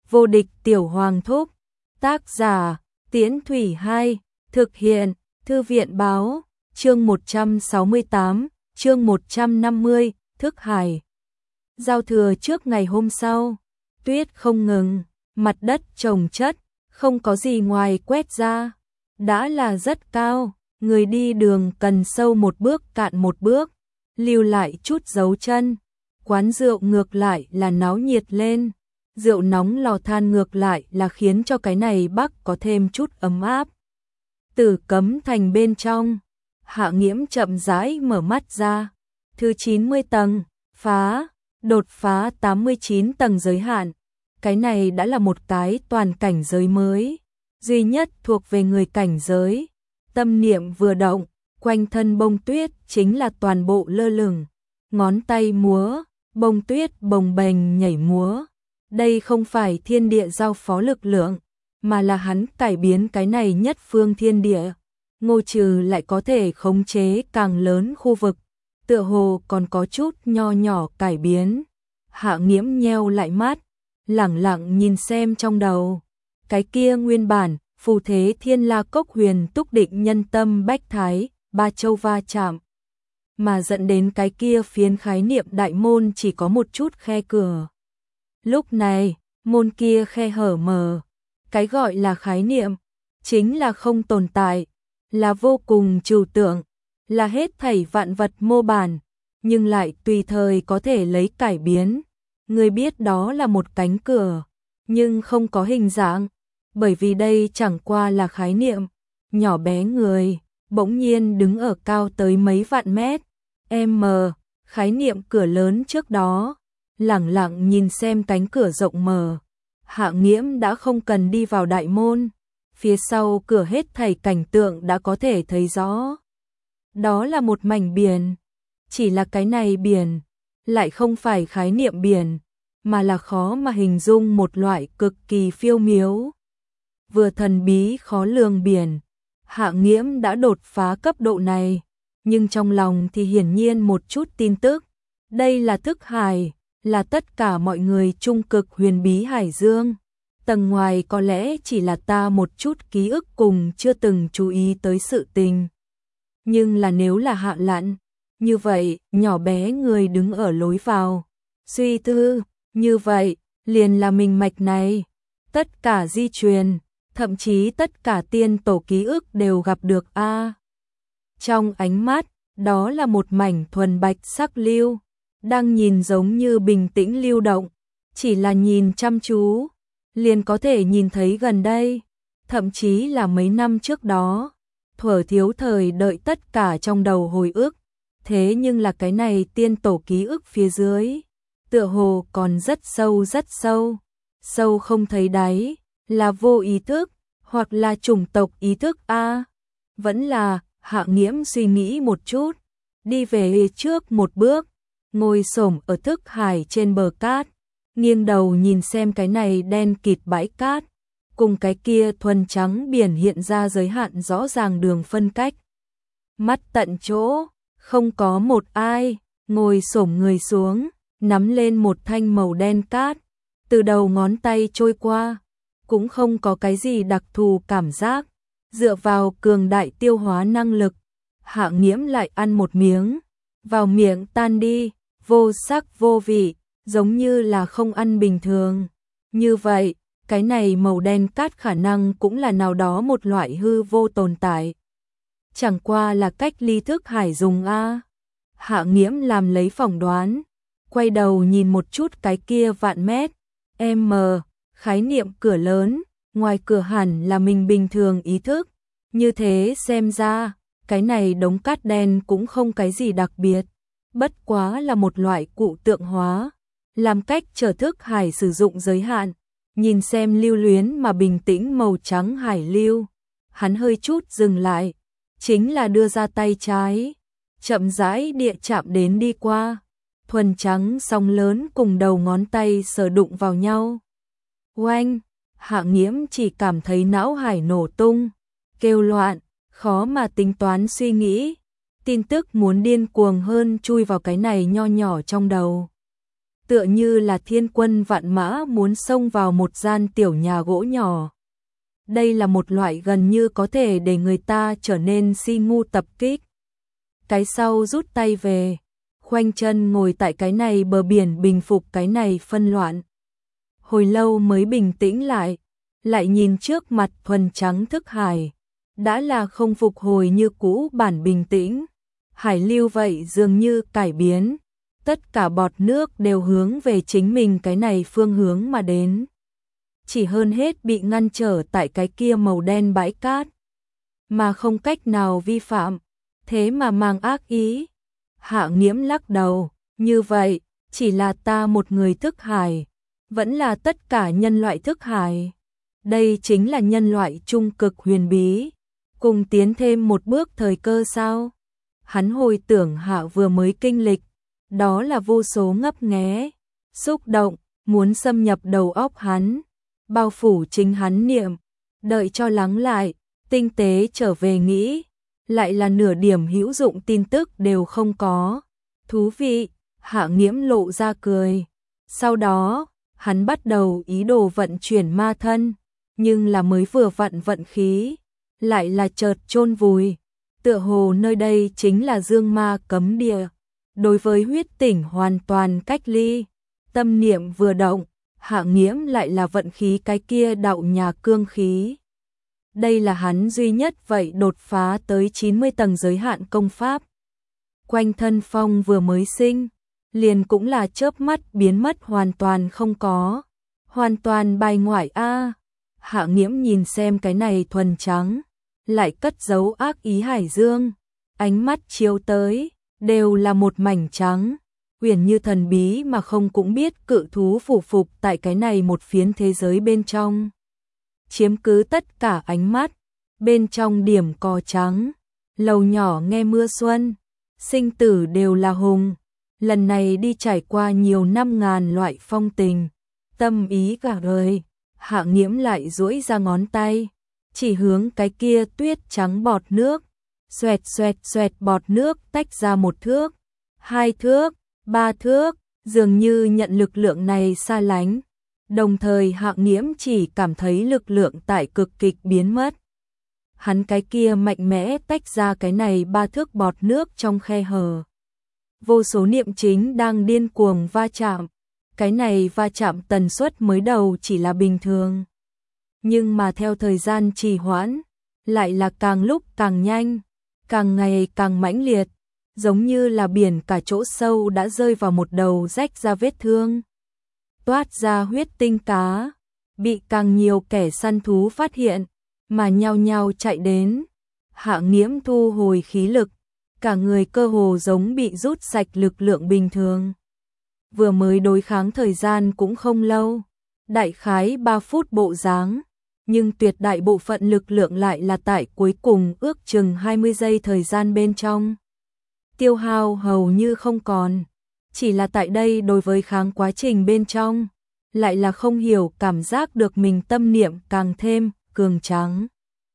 Vô địch tiểu hoàng thúc. Tác giả, Tiễn Thủy 2, thực hiện, Thư viện báo, chương 168, chương 150, thức hải. Giao thừa trước ngày hôm sau, tuyết không ngừng, mặt đất trồng chất, không có gì ngoài quét ra, đã là rất cao, người đi đường cần sâu một bước cạn một bước, lưu lại chút dấu chân. Quán rượu ngược lại là náo nhiệt lên, rượu nóng lò than ngược lại là khiến cho cái này Bắc có thêm chút ấm áp. Từ Cấm Thành bên trong, Hạ Nghiễm chậm rãi mở mắt ra, thứ 90 tầng, đột phá 89 tầng giới hạn. Cái này đã là một cái toàn cảnh giới mới, duy nhất thuộc về người cảnh giới. Tâm niệm vừa động, quanh thân bông tuyết chính là toàn bộ lơ lửng, ngón tay múa, bông tuyết bồng bềnh nhảy múa. Đây không phải thiên địa giao phó lực lượng, mà là hắn cải biến cái này nhất phương thiên địa. Ngô Trừ lại có thể khống chế càng lớn khu vực, tựa hồ còn có chút nho nhỏ cải biến. Hạ Nghiễm nheo lại mắt, lẳng lặng nhìn xem trong đầu. Cái kia nguyên bản, phù thế thiên la cốc huyền túc định nhân tâm bách thái, ba châu va chạm, mà dẫn đến cái kia phiến khái niệm đại môn chỉ có một chút khe cửa. Lúc này, môn kia khe hở mở, cái gọi là khái niệm, chính là không tồn tại, là vô cùng trừu tượng, là hết thảy vạn vật mô bản, nhưng lại tùy thời có thể lấy cải biến. Người biết đó là một cánh cửa, nhưng không có hình dạng, bởi vì đây chẳng qua là khái niệm. Nhỏ bé người, bỗng nhiên đứng ở cao tới mấy vạn mét, khái niệm cửa lớn trước đó, lẳng lặng nhìn xem cánh cửa rộng mở. Hạ Nghiễm đã không cần đi vào đại môn, phía sau cửa hết thảy cảnh tượng đã có thể thấy rõ. Đó là một mảnh biển, chỉ là cái này biển, lại không phải khái niệm biển, mà là khó mà hình dung một loại cực kỳ phiêu miếu. Vừa thần bí khó lường biển, Hạ Nghiễm đã đột phá cấp độ này, nhưng trong lòng thì hiển nhiên một chút tin tức. Đây là thức hải, là tất cả mọi người trung cực huyền bí hải dương. Tầng ngoài có lẽ chỉ là ta một chút ký ức cùng chưa từng chú ý tới sự tình. Nhưng là nếu là Hạ Lặn, như vậy, nhỏ bé người đứng ở lối vào, suy tư, như vậy, liền là mình mạch này. Tất cả di truyền, thậm chí tất cả tiên tổ ký ức đều gặp được a. Trong ánh mắt, đó là một mảnh thuần bạch sắc lưu, đang nhìn giống như bình tĩnh lưu động, chỉ là nhìn chăm chú, liền có thể nhìn thấy gần đây, thậm chí là mấy năm trước đó, thuở thiếu thời đợi tất cả trong đầu hồi ức. Thế nhưng là cái này tiên tổ ký ức phía dưới, tựa hồ còn rất sâu sâu không thấy đáy, là vô ý thức, hoặc là chủng tộc ý thức a. Vẫn là, Hạ Nghiễm suy nghĩ một chút, đi về trước một bước, ngồi xổm ở thức hải trên bờ cát, nghiêng đầu nhìn xem cái này đen kịt bãi cát, cùng cái kia thuần trắng biển hiện ra giới hạn rõ ràng đường phân cách. Mắt tận chỗ, không có một ai, ngồi xổm người xuống, nắm lên một thanh màu đen cát, từ đầu ngón tay trôi qua, cũng không có cái gì đặc thù cảm giác. Dựa vào cường đại tiêu hóa năng lực, Hạ Nghiễm lại ăn một miếng, vào miệng tan đi, vô sắc vô vị, giống như là không ăn bình thường. Như vậy, cái này màu đen cát khả năng cũng là nào đó một loại hư vô tồn tại. Chẳng qua là cách ly thức hải dùng a. Hạ Nghiễm làm lấy phỏng đoán, quay đầu nhìn một chút cái kia vạn mét, khái niệm cửa lớn, ngoài cửa hẳn là mình bình thường ý thức. Như thế xem ra, cái này đống cát đen cũng không cái gì đặc biệt, bất quá là một loại cụ tượng hóa, làm cách trở thức hải sử dụng giới hạn. Nhìn xem lưu luyến mà bình tĩnh màu trắng hải lưu, hắn hơi chút dừng lại, chính là đưa ra tay trái, chậm rãi địa chạm đến đi qua, thuần trắng sóng lớn cùng đầu ngón tay sờ đụng vào nhau. Oanh, Hạ Nghiễm chỉ cảm thấy não hải nổ tung, kêu loạn, khó mà tính toán suy nghĩ, tin tức muốn điên cuồng hơn chui vào cái này nho nhỏ trong đầu. tựa như là thiên quân vạn mã muốn xông vào một gian tiểu nhà gỗ nhỏ. Đây là một loại gần như có thể để người ta trở nên si ngu tập kích. Cái sau rút tay về, khoanh chân ngồi tại cái này bờ biển bình phục cái này phân loạn. Hồi lâu mới bình tĩnh lại nhìn trước mặt thuần trắng thức hải, đã là không phục hồi như cũ bản bình tĩnh. Hải lưu vậy dường như cải biến, tất cả bọt nước đều hướng về chính mình cái này phương hướng mà đến. Chỉ hơn hết bị ngăn trở tại cái kia màu đen bãi cát, mà không cách nào vi phạm, thế mà mang ác ý. Hạ Nghiễm lắc đầu, như vậy, chỉ là ta một người thức hải, vẫn là tất cả nhân loại thức hải. Đây chính là nhân loại trung cực huyền bí, cùng tiến thêm một bước thời cơ sao? Hắn hồi tưởng Hạ vừa mới kinh lịch, đó là vô số ngấp nghé, xúc động, muốn xâm nhập đầu óc hắn, bao phủ chính hắn niệm, đợi cho lắng lại, tinh tế trở về nghĩ, lại là nửa điểm hữu dụng tin tức đều không có. Thú vị, Hạ Nghiễm lộ ra cười. Sau đó, hắn bắt đầu ý đồ vận chuyển ma thân, nhưng là mới vừa vận khí, lại là chợt chôn vùi. Tựa hồ nơi đây chính là dương ma cấm địa, đối với huyết tỉnh hoàn toàn cách ly. Tâm niệm vừa động, Hạ Nghiễm lại là vận khí cái kia đạo nhà cương khí. Đây là hắn duy nhất vậy đột phá tới 90 tầng giới hạn công pháp. Quanh thân phong vừa mới sinh, liền cũng là chớp mắt biến mất hoàn toàn không có. Hoàn toàn bài ngoại a. Hạ Nghiễm nhìn xem cái này thuần trắng, lại cất giấu ác ý hải dương, ánh mắt chiếu tới, đều là một mảnh trắng, uyển như thần bí mà không cũng biết cự thú phủ phục tại cái này một phiến thế giới bên trong. Chiếm cứ tất cả ánh mắt, bên trong điểm cỏ trắng, lầu nhỏ nghe mưa xuân, sinh tử đều là hùng, lần này đi trải qua nhiều năm ngàn loại phong tình, tâm ý cả đời. Hạ Nghiễm lại duỗi ra ngón tay, chỉ hướng cái kia tuyết trắng bọt nước, xoẹt xoẹt xoẹt bọt nước tách ra 1 thước, 2 thước, 3 thước, dường như nhận lực lượng này xa lánh. Đồng thời Hạ Nghiễm chỉ cảm thấy lực lượng tại cực kịch biến mất. Hắn cái kia mạnh mẽ tách ra cái này 3 thước bọt nước trong khe hở. Vô số niệm chính đang điên cuồng va chạm. Cái này va chạm tần suất mới đầu chỉ là bình thường. Nhưng mà theo thời gian trì hoãn, lại là càng lúc càng nhanh, càng ngày càng mãnh liệt, giống như là biển cả chỗ sâu đã rơi vào một đầu rách ra vết thương. Toát ra huyết tinh cá, bị càng nhiều kẻ săn thú phát hiện, mà nhao nhao chạy đến. Hạ Nghiễm thu hồi khí lực, cả người cơ hồ giống bị rút sạch lực lượng bình thường. Vừa mới đối kháng thời gian cũng không lâu, đại khái 3 phút bộ dáng, nhưng tuyệt đại bộ phận lực lượng lại là tại cuối cùng ước chừng 20 giây thời gian bên trong. Tiêu hao hầu như không còn, chỉ là tại đây đối với kháng quá trình bên trong, lại là không hiểu cảm giác được mình tâm niệm càng thêm cường tráng.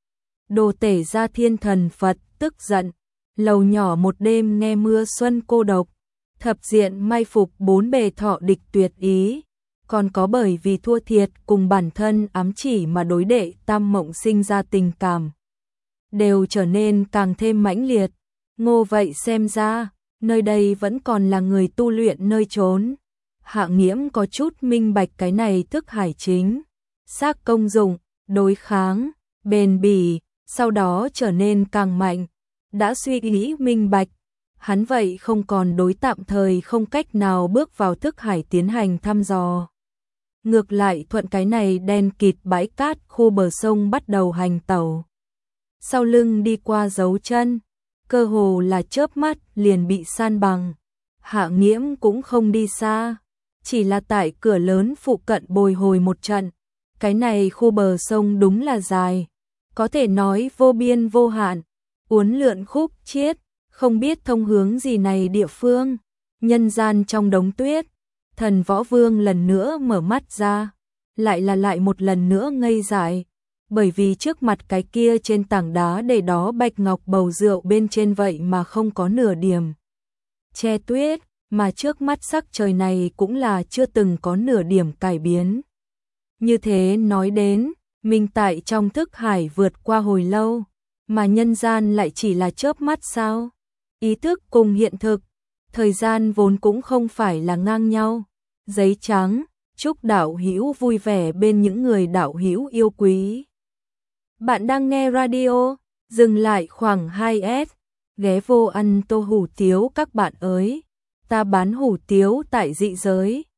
Đồ tể ra thiên thần Phật tức giận, lầu nhỏ một đêm nghe mưa xuân cô độc, thập diện mai phục 4 bề thọ địch tuyệt ý, còn có bởi vì thua thiệt cùng bản thân ám chỉ mà đối đệ tam mộng sinh ra tình cảm, đều trở nên càng thêm mãnh liệt. Ngô vậy xem ra, nơi đây vẫn còn là người tu luyện nơi trốn. Hạ Nghiễm có chút minh bạch cái này thức hải chính, xác công dụng, đối kháng, bền bỉ, sau đó trở nên càng mạnh. Đã suy nghĩ minh bạch, hắn vậy không còn đối tạm thời không cách nào bước vào thức hải tiến hành thăm dò. Ngược lại thuận cái này đen kịt bãi cát khu bờ sông bắt đầu hành tẩu. Sau lưng đi qua dấu chân, cơ hồ là chớp mắt liền bị san bằng. Hạ Nghiễm cũng không đi xa, chỉ là tại cửa lớn phụ cận bồi hồi một trận. Cái này khu bờ sông đúng là dài, có thể nói vô biên vô hạn, uốn lượn khúc chiết, không biết thông hướng gì này địa phương. Nhân gian trong đống tuyết, Thần Võ Vương lần nữa mở mắt ra, lại một lần nữa ngây dại, bởi vì trước mặt cái kia trên tảng đá để đó bạch ngọc bầu rượu bên trên vậy mà không có nửa điểm che tuyết, mà trước mắt sắc trời này cũng là chưa từng có nửa điểm cải biến. Như thế nói đến, mình tại trong thức hải vượt qua hồi lâu, mà nhân gian lại chỉ là chớp mắt sao? Ý thức cùng hiện thực, thời gian vốn cũng không phải là ngang nhau. Giấy trắng, chúc đạo hữu vui vẻ bên những người đạo hữu yêu quý. Bạn đang nghe radio, dừng lại khoảng 2S, ghé vô ăn tô hủ tiếu các bạn ơi. Ta bán hủ tiếu tại dị giới.